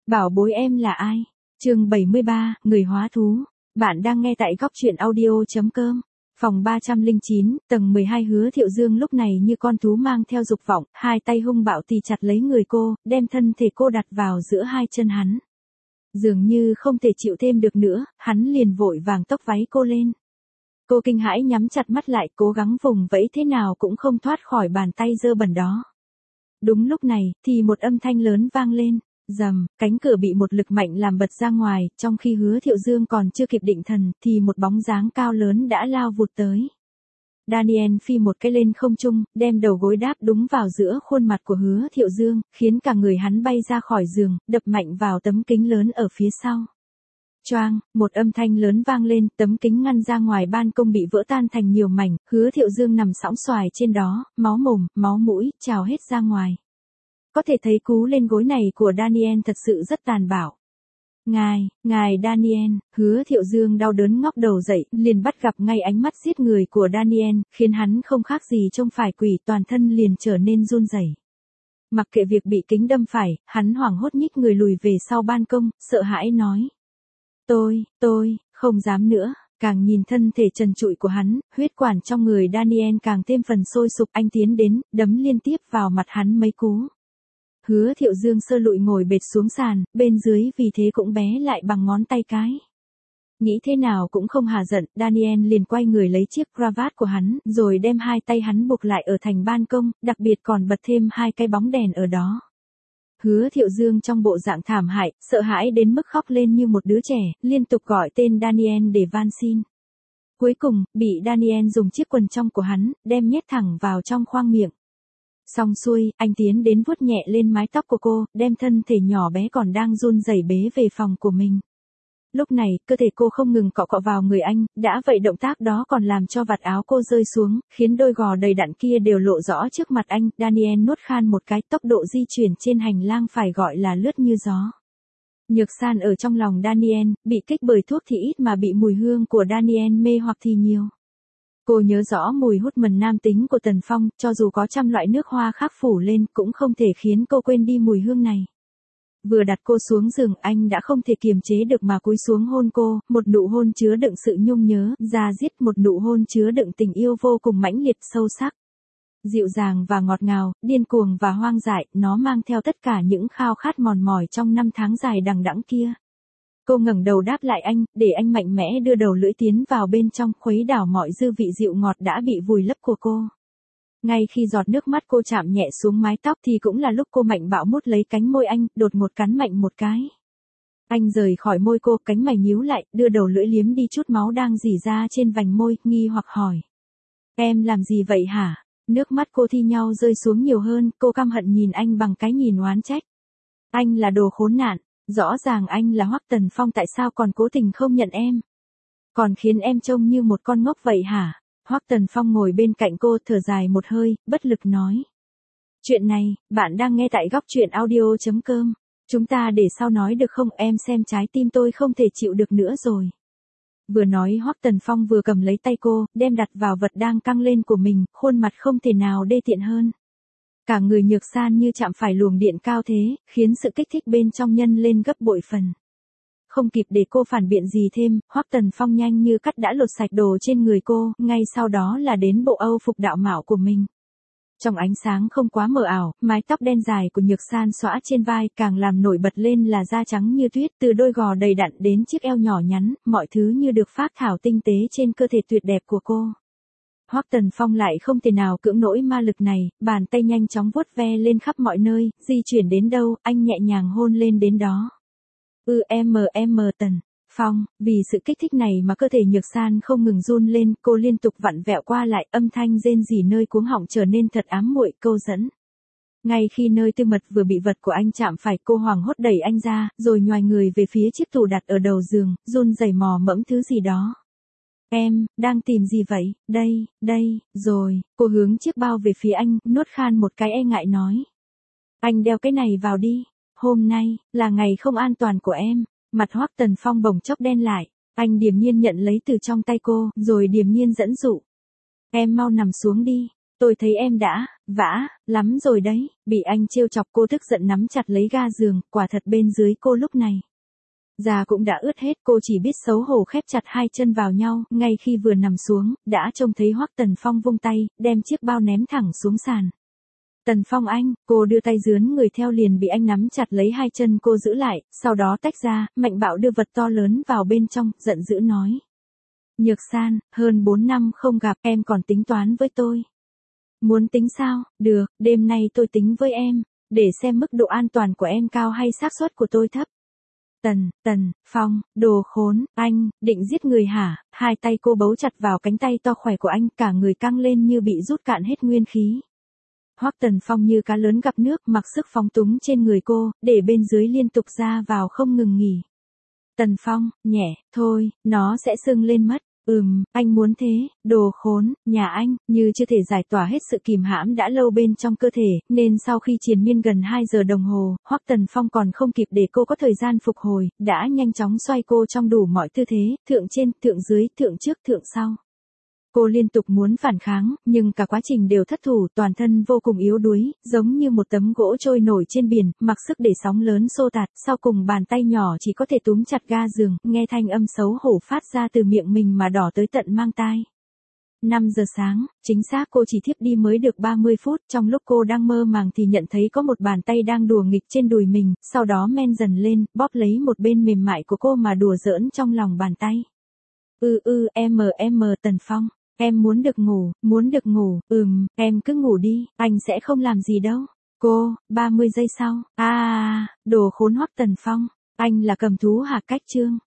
Bảo bối em là ai? Chương 73, người hóa thú. Bạn đang nghe tại góc truyện audio.com. Phòng 309, tầng 12. Hứa Thiệu Dương lúc này như con thú mang theo dục vọng, hai tay hung bạo tì chặt lấy người cô, đem thân thể cô đặt vào giữa hai chân hắn. Dường như không thể chịu thêm được nữa, hắn liền vội vàng tóc váy cô lên. Cô kinh hãi nhắm chặt mắt lại, cố gắng vùng vẫy thế nào cũng không thoát khỏi bàn tay dơ bẩn đó. Đúng lúc này, thì một âm thanh lớn vang lên. Rầm, cánh cửa bị một lực mạnh làm bật ra ngoài, trong khi Hứa Thiệu Dương còn chưa kịp định thần, thì một bóng dáng cao lớn đã lao vụt tới. Daniel phi một cái lên không trung, đem đầu gối đáp đúng vào giữa khuôn mặt của Hứa Thiệu Dương, khiến cả người hắn bay ra khỏi giường, đập mạnh vào tấm kính lớn ở phía sau. Choang, một âm thanh lớn vang lên, tấm kính ngăn ra ngoài ban công bị vỡ tan thành nhiều mảnh, Hứa Thiệu Dương nằm sõng xoài trên đó, máu mồm, máu mũi, trào hết ra ngoài. Có thể thấy cú lên gối này của Daniel thật sự rất tàn bạo. Ngài Daniel, Hứa Thiệu Dương đau đớn ngóc đầu dậy, liền bắt gặp ngay ánh mắt giết người của Daniel, khiến hắn không khác gì trông phải quỷ, toàn thân liền trở nên run rẩy. Mặc kệ việc bị kính đâm phải, hắn hoảng hốt nhích người lùi về sau ban công, sợ hãi nói. Tôi, không dám nữa. Càng nhìn thân thể trần trụi của hắn, huyết quản trong người Daniel càng thêm phần sôi sục, anh tiến đến, đấm liên tiếp vào mặt hắn mấy cú. Hứa Thiệu Dương sơ lụi ngồi bệt xuống sàn, bên dưới vì thế cũng bé lại bằng ngón tay cái. Nghĩ thế nào cũng không hả giận, Daniel liền quay người lấy chiếc cravat của hắn, rồi đem hai tay hắn buộc lại ở thành ban công, đặc biệt còn bật thêm hai cái bóng đèn ở đó. Hứa Thiệu Dương trong bộ dạng thảm hại, sợ hãi đến mức khóc lên như một đứa trẻ, liên tục gọi tên Daniel để van xin. Cuối cùng, bị Daniel dùng chiếc quần trong của hắn, đem nhét thẳng vào trong khoang miệng. Xong xuôi, anh tiến đến vuốt nhẹ lên mái tóc của cô, đem thân thể nhỏ bé còn đang run rẩy bế về phòng của mình. Lúc này, cơ thể cô không ngừng cọ cọ vào người anh, đã vậy động tác đó còn làm cho vạt áo cô rơi xuống, khiến đôi gò đầy đặn kia đều lộ rõ trước mặt anh. Daniel nuốt khan một cái, tốc độ di chuyển trên hành lang phải gọi là lướt như gió. Nhược San ở trong lòng Daniel, bị kích bởi thuốc thì ít mà bị mùi hương của Daniel mê hoặc thì nhiều. Cô nhớ rõ mùi hút mần nam tính của Tần Phong, cho dù có trăm loại nước hoa khác phủ lên cũng không thể khiến cô quên đi mùi hương này. Vừa đặt cô xuống giường, anh đã không thể kiềm chế được mà cúi xuống hôn cô, một nụ hôn chứa đựng sự nhung nhớ, da diết, một nụ hôn chứa đựng tình yêu vô cùng mãnh liệt sâu sắc. Dịu dàng và ngọt ngào, điên cuồng và hoang dại, nó mang theo tất cả những khao khát mòn mỏi trong năm tháng dài đằng đẵng kia. Cô ngẩng đầu đáp lại anh, để anh mạnh mẽ đưa đầu lưỡi tiến vào bên trong, khuấy đảo mọi dư vị dịu ngọt đã bị vùi lấp của cô. Ngay khi giọt nước mắt cô chạm nhẹ xuống mái tóc thì cũng là lúc cô mạnh bạo mút lấy cánh môi anh, đột ngột cắn mạnh một cái. Anh rời khỏi môi cô, cánh mày nhíu lại, đưa đầu lưỡi liếm đi chút máu đang rỉ ra trên vành môi, nghi hoặc hỏi. Em làm gì vậy hả? Nước mắt cô thi nhau rơi xuống nhiều hơn, cô căm hận nhìn anh bằng cái nhìn oán trách. Anh là đồ khốn nạn. Rõ ràng anh là Hoắc Tần Phong, tại sao còn cố tình không nhận em? Còn khiến em trông như một con ngốc vậy hả? Hoắc Tần Phong ngồi bên cạnh cô, thở dài một hơi, bất lực nói. Chuyện này, bạn đang nghe tại góc truyện audio.com. Chúng ta để sau nói được không? Em xem trái tim tôi không thể chịu được nữa rồi. Vừa nói Hoắc Tần Phong vừa cầm lấy tay cô, đem đặt vào vật đang căng lên của mình, khuôn mặt không thể nào đê tiện hơn. Cả người Nhược San như chạm phải luồng điện cao thế, khiến sự kích thích bên trong nhân lên gấp bội phần. Không kịp để cô phản biện gì thêm, Hoắc Tần Phong nhanh như cắt đã lột sạch đồ trên người cô, ngay sau đó là đến bộ âu phục đạo mạo của mình. Trong ánh sáng không quá mờ ảo, mái tóc đen dài của Nhược San xõa trên vai, càng làm nổi bật lên là da trắng như tuyết, từ đôi gò đầy đặn đến chiếc eo nhỏ nhắn, mọi thứ như được phác thảo tinh tế trên cơ thể tuyệt đẹp của cô. Hoắc Tần Phong lại không thể nào cưỡng nổi ma lực này, bàn tay nhanh chóng vuốt ve lên khắp mọi nơi, di chuyển đến đâu, anh nhẹ nhàng hôn lên đến đó. Tần Phong, vì sự kích thích này mà cơ thể Nhược San không ngừng run lên, cô liên tục vặn vẹo qua lại, âm thanh rên rỉ nơi cuống họng trở nên thật ám muội, câu dẫn. Ngay khi nơi tư mật vừa bị vật của anh chạm phải, cô hoảng hốt đẩy anh ra, rồi nhoài người về phía chiếc tủ đặt ở đầu giường, run rẩy mò mẫm thứ gì đó. Em, đang tìm gì vậy? Đây, rồi, cô hướng chiếc bao về phía anh, nuốt khan một cái e ngại nói. Anh đeo cái này vào đi, hôm nay, là ngày không an toàn của em. Mặt Hoắc Tần Phong bỗng chốc đen lại, anh điềm nhiên nhận lấy từ trong tay cô, rồi điềm nhiên dẫn dụ. Em mau nằm xuống đi. Tôi thấy em đã, vã, lắm rồi đấy, bị anh trêu chọc cô tức giận nắm chặt lấy ga giường, quả thật bên dưới cô lúc này. Da cũng đã ướt hết, cô chỉ biết xấu hổ khép chặt hai chân vào nhau, ngay khi vừa nằm xuống, đã trông thấy Hoắc Tần Phong vung tay, đem chiếc bao ném thẳng xuống sàn. Tần Phong anh, cô đưa tay dướn người theo liền bị anh nắm chặt lấy hai chân cô giữ lại, sau đó tách ra, mạnh bạo đưa vật to lớn vào bên trong, giận dữ nói. Nhược San, hơn 4 năm không gặp, em còn tính toán với tôi. Muốn tính sao, được, đêm nay tôi tính với em, để xem mức độ an toàn của em cao hay xác suất của tôi thấp. Tần Phong, đồ khốn, anh, định giết người hả? Hai tay cô bấu chặt vào cánh tay to khỏe của anh, cả người căng lên như bị rút cạn hết nguyên khí. Hoắc Tần Phong như cá lớn gặp nước, mặc sức phóng túng trên người cô, để bên dưới liên tục ra vào không ngừng nghỉ. Tần Phong, nhẹ, thôi, nó sẽ sưng lên mất. Anh muốn thế, đồ khốn, nhà anh, như chưa thể giải tỏa hết sự kìm hãm đã lâu bên trong cơ thể, nên sau khi triền miên gần 2 giờ đồng hồ, Hoắc Tần Phong còn không kịp để cô có thời gian phục hồi, đã nhanh chóng xoay cô trong đủ mọi tư thế, thượng trên, thượng dưới, thượng trước, thượng sau. Cô liên tục muốn phản kháng, nhưng cả quá trình đều thất thủ, toàn thân vô cùng yếu đuối, giống như một tấm gỗ trôi nổi trên biển, mặc sức để sóng lớn xô tạt, sau cùng bàn tay nhỏ chỉ có thể túm chặt ga giường, nghe thanh âm xấu hổ phát ra từ miệng mình mà đỏ tới tận mang tai. 5 giờ sáng, chính xác cô chỉ thiếp đi mới được 30 phút, trong lúc cô đang mơ màng thì nhận thấy có một bàn tay đang đùa nghịch trên đùi mình, sau đó men dần lên, bóp lấy một bên mềm mại của cô mà đùa giỡn trong lòng bàn tay. Tần Phong. Em muốn được ngủ, em cứ ngủ đi, anh sẽ không làm gì đâu. Cô, 30 giây sau, đồ khốn Hoắc Tần Phong, anh là cầm thú hả? Cách chương